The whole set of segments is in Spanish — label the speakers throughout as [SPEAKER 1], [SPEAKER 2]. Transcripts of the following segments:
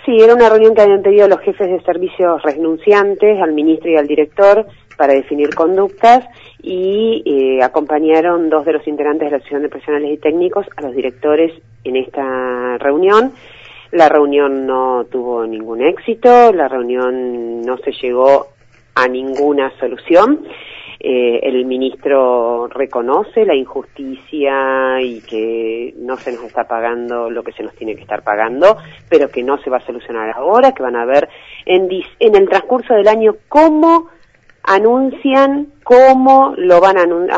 [SPEAKER 1] Sí, era una reunión que habían pedido los jefes de servicios renunciantes, al ministro y al director, para definir conductas, y acompañaron 2 de los integrantes de la Asociación de Profesionales y Técnicos a los directores en esta reunión. La reunión no tuvo ningún éxito, la reunión no se llegó a ninguna solución. El ministro reconoce la injusticia y que no se nos está pagando lo que se nos tiene que estar pagando, pero que no se va a solucionar ahora, que van a ver en el transcurso del año cómo anuncian, cómo lo van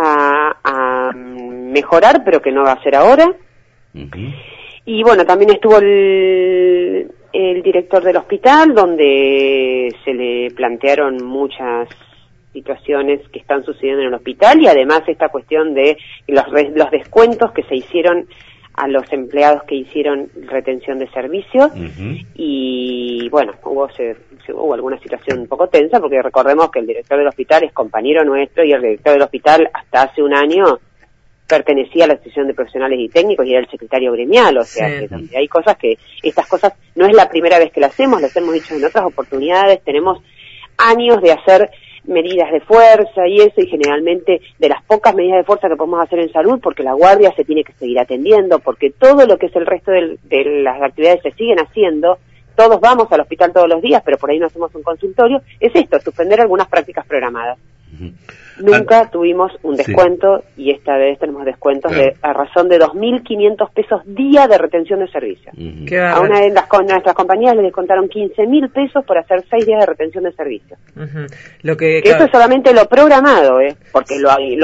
[SPEAKER 1] a mejorar, pero que no va a ser ahora. Uh-huh. Y bueno, también estuvo el director del hospital, donde se le plantearon muchas situaciones que están sucediendo en el hospital, y además esta cuestión de los descuentos que se hicieron a los empleados que hicieron retención de servicios. Uh-huh. Y bueno, hubo alguna situación un poco tensa, porque recordemos que el director del hospital es compañero nuestro, y el director del hospital hasta hace un año pertenecía a la Asociación de Profesionales y Técnicos y era el secretario gremial, o sea, sí, que donde hay cosas que, estas cosas no es la primera vez que las hemos dicho en otras oportunidades, tenemos años de hacer medidas de fuerza y eso, y generalmente de las pocas medidas de fuerza que podemos hacer en salud, porque la guardia se tiene que seguir atendiendo, porque todo lo que es el resto de las actividades se siguen haciendo, todos vamos al hospital todos los días, pero por ahí no hacemos un consultorio, es esto, suspender algunas prácticas programadas. Uh-huh. Nunca tuvimos un descuento, sí, y esta vez tenemos descuentos, claro, a razón de 2.500 pesos día de retención de servicio. Uh-huh. A una de nuestras compañías le descontaron 15.000 pesos por hacer 6 días de retención de servicio. Uh-huh. Que esto es solamente lo programado, porque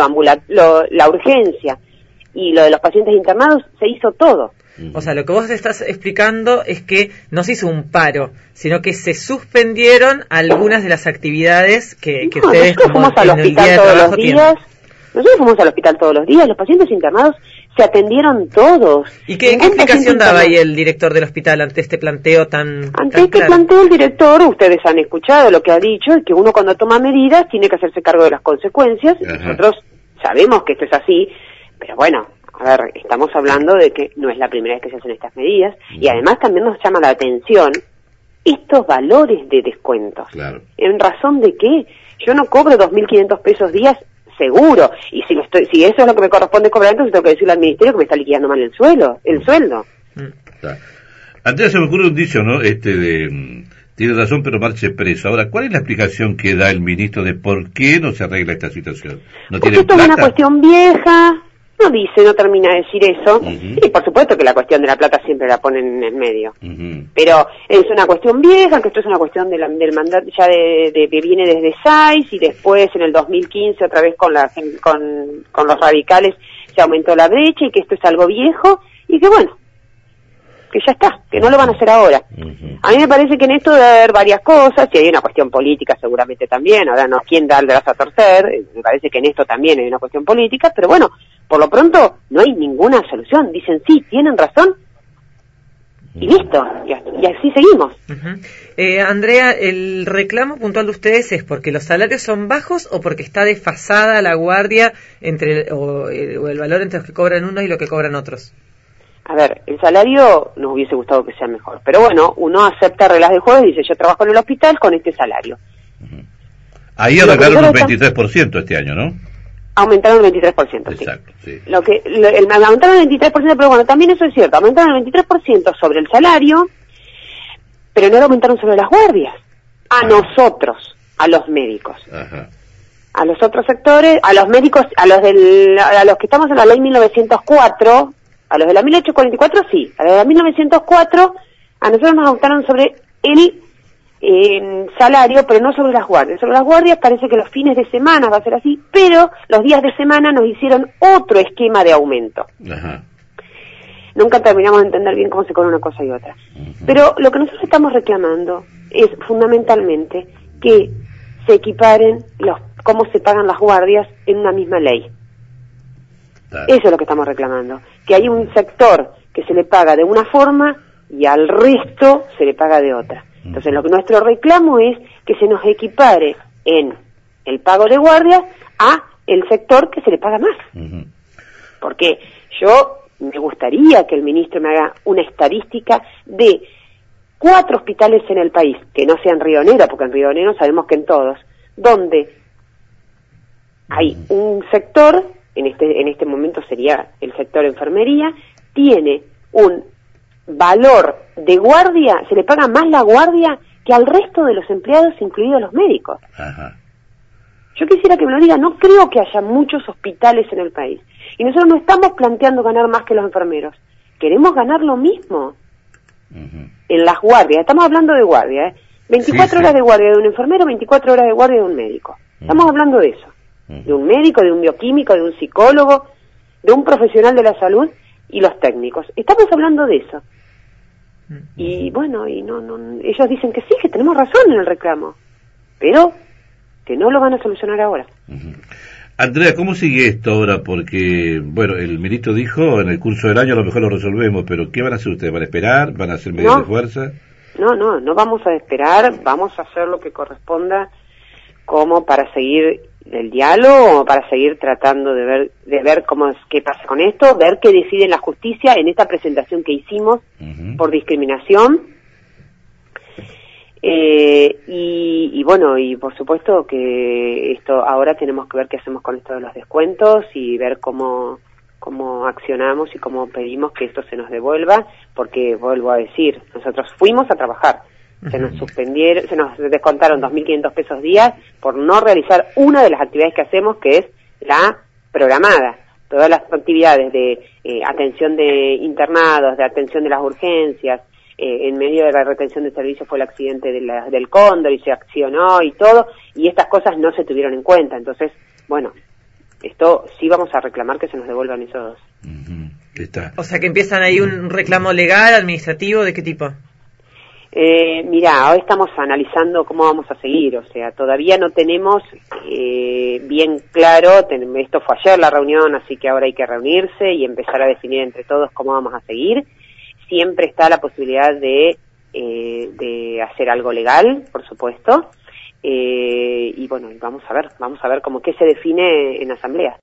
[SPEAKER 1] la urgencia y lo de los pacientes internados se hizo todo.
[SPEAKER 2] O sea, lo que vos estás explicando es que no se hizo un paro, sino que se suspendieron algunas de las actividades que ustedes
[SPEAKER 1] como fuimos al hospital todos los días. Nosotros fuimos al hospital todos los días, los pacientes internados se atendieron todos.
[SPEAKER 2] ¿Y qué explicación daba ahí el director del hospital ante este planteo tan claro?
[SPEAKER 1] Planteo el director, ustedes han escuchado lo que ha dicho, que uno cuando toma medidas tiene que hacerse cargo de las consecuencias. Ajá. Nosotros sabemos que esto es así, pero bueno, a ver, estamos hablando de que no es la primera vez que se hacen estas medidas, y además también nos llama la atención estos valores de descuentos. Claro. ¿En razón de qué? Yo no cobro 2.500 pesos días seguro, y si eso es lo que me corresponde cobrar, entonces tengo que decirle al ministerio que me está liquidando mal el sueldo.
[SPEAKER 3] Claro. Antes se me ocurre un dicho, ¿no? Tiene razón, pero marche preso. Ahora, ¿cuál es la explicación que da el ministro de por qué no se arregla esta situación? ¿No
[SPEAKER 1] Porque esto es una cuestión vieja. No termina de decir eso. Uh-huh. Y por supuesto que la cuestión de la plata siempre la ponen en el medio. Uh-huh. Pero es una cuestión vieja, que esto es una cuestión del mandato ya que viene desde SAIS, y después en el 2015 otra vez con los radicales se aumentó la brecha, y que esto es algo viejo, y que bueno, que ya está, que no lo van a hacer ahora. Uh-huh. A mí me parece que en esto debe haber varias cosas, y hay una cuestión política seguramente también, ahora no quién da el brazo a torcer, me parece que en esto también hay una cuestión política, pero bueno, por lo pronto no hay ninguna solución, dicen sí, tienen razón, y listo, y así seguimos.
[SPEAKER 2] Uh-huh. Andrea, ¿el reclamo puntual de ustedes es porque los salarios son bajos o porque está desfasada la guardia o el valor entre los que cobran unos y lo que cobran otros?
[SPEAKER 1] A ver, el salario nos hubiese gustado que sea mejor, pero bueno, uno acepta reglas de juego y dice, yo trabajo en el hospital con este salario.
[SPEAKER 3] Uh-huh. Ahí arreglaron un 23% este año, ¿no?
[SPEAKER 1] Aumentaron el 23%,
[SPEAKER 3] exacto,
[SPEAKER 1] sí. Aumentaron el 23%, pero bueno, también eso es cierto, aumentaron el 23% sobre el salario, pero no lo aumentaron sobre las guardias. A nosotros, a los médicos. Ajá. A los otros sectores, a los médicos, a los que estamos en la ley 1904, a los de la 1844 sí, a los de la 1904 a nosotros nos aumentaron sobre el salario, pero no sobre las guardias. Sobre las guardias parece que los fines de semana va a ser así, pero los días de semana nos hicieron otro esquema de aumento. Ajá. Nunca terminamos de entender bien cómo se cobra una cosa y otra. Uh-huh. Pero lo que nosotros estamos reclamando es fundamentalmente que se equiparen cómo se pagan las guardias en una misma ley. Eso es lo que estamos reclamando, que hay un sector que se le paga de una forma y al resto se le paga de otra. Entonces nuestro reclamo es que se nos equipare en el pago de guardias a el sector que se le paga más. Uh-huh. Porque yo me gustaría que el ministro me haga una estadística de 4 hospitales en el país, que no sean Río Negro, porque en Río Negro sabemos que en todos, donde hay un sector, en este momento sería el sector enfermería, tiene un valor de guardia, se le paga más la guardia que al resto de los empleados, incluidos los médicos.
[SPEAKER 3] Ajá.
[SPEAKER 1] Yo quisiera que me lo diga, no creo que haya muchos hospitales en el país. Y nosotros no estamos planteando ganar más que los enfermeros. Queremos ganar lo mismo. En las guardias, estamos hablando de guardia, 24 horas de guardia de un enfermero, 24 horas de guardia de un médico. Estamos hablando de eso. De un médico, de un bioquímico, de un psicólogo, de un profesional de la salud y los técnicos. Estamos hablando de eso. Y bueno, ellos dicen que sí, que tenemos razón en el reclamo, pero que no lo van a solucionar ahora.
[SPEAKER 3] Andrea, ¿cómo sigue esto ahora? Porque, bueno, el ministro dijo, en el curso del año a lo mejor lo resolvemos, pero ¿qué van a hacer ustedes? ¿Van a esperar? ¿Van a hacer medidas de fuerza?
[SPEAKER 1] No vamos a esperar, vamos a hacer lo que corresponda como para seguir el diálogo, para seguir tratando de ver qué pasa con esto, ver qué decide la justicia en esta presentación que hicimos por discriminación. Y bueno, y por supuesto que esto ahora tenemos que ver qué hacemos con esto de los descuentos y ver cómo accionamos y cómo pedimos que esto se nos devuelva, porque vuelvo a decir, nosotros fuimos a trabajar, se nos descontaron 2.500 pesos día por no realizar una de las actividades que hacemos, que es la programada. Todas las actividades de atención de internados, de atención de las urgencias, en medio de la retención de servicios fue el accidente del Cóndor y se accionó y todo, y estas cosas no se tuvieron en cuenta. Entonces, bueno, esto sí vamos a reclamar que se nos devuelvan esos.
[SPEAKER 2] O sea que empiezan ahí un reclamo legal, administrativo, ¿de qué tipo?
[SPEAKER 1] Mira, hoy estamos analizando cómo vamos a seguir, o sea, todavía no tenemos bien claro, esto fue ayer la reunión, así que ahora hay que reunirse y empezar a definir entre todos cómo vamos a seguir. Siempre está la posibilidad de hacer algo legal, por supuesto, y bueno, vamos a ver cómo qué se define en asamblea.